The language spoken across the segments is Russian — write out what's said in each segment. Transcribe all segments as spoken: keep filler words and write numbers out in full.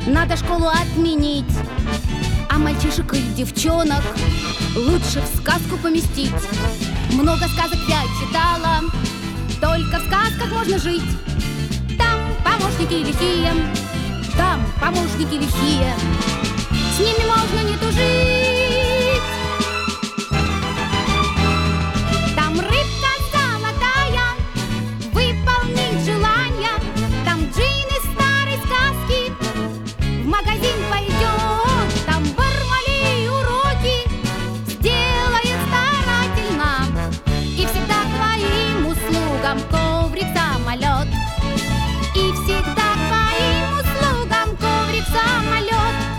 Надо школу отменить, а мальчишек и девчонок лучше в сказку поместить. Много сказок я читала, только в сказках можно жить. Там помощники лихие, там помощники лихие, с ними можно не тужить. Там рыбка золотая выполнит желания, там джин из старой сказки в магазин пойдет, там Бармалей уроки сделает старательно, и всегда к твоим услугам коврик-самолет. И всегда к твоим услугам коврик-самолет.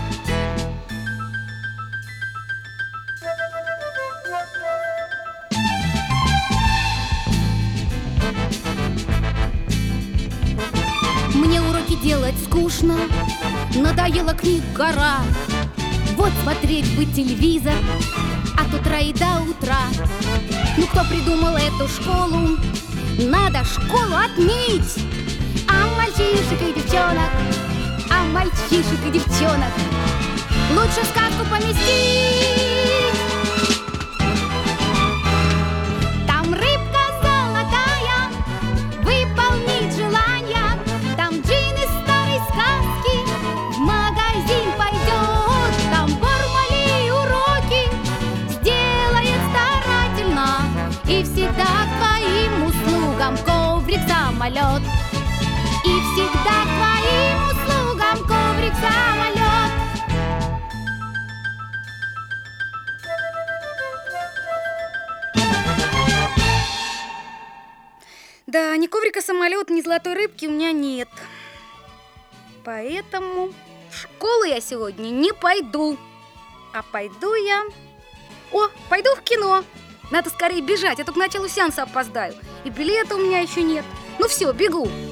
Мне уроки делать скучно, надоела книг гора. Вот смотреть бы телевизор от утра и до утра. Ну кто придумал эту школу? Надо школу отменить. А мальчишек и девчонок, а мальчишек и девчонок лучше в сказку поместить. Там рыбка золотая выполнит желания, там джин из старой сказки в магазин пойдет, там Бармалей уроки сделает старательно, и всегда к твоим услугам коврик-самолет. И всегда к твоим услугам коврик-самолет. Да, ни коврика-самолет, ни золотой рыбки у меня нет. Поэтому в школу я сегодня не пойду. А пойду я... О, пойду в кино. Надо скорее бежать, а то к началу сеанса опоздаю. И билета у меня еще нет. Ну все, бегу.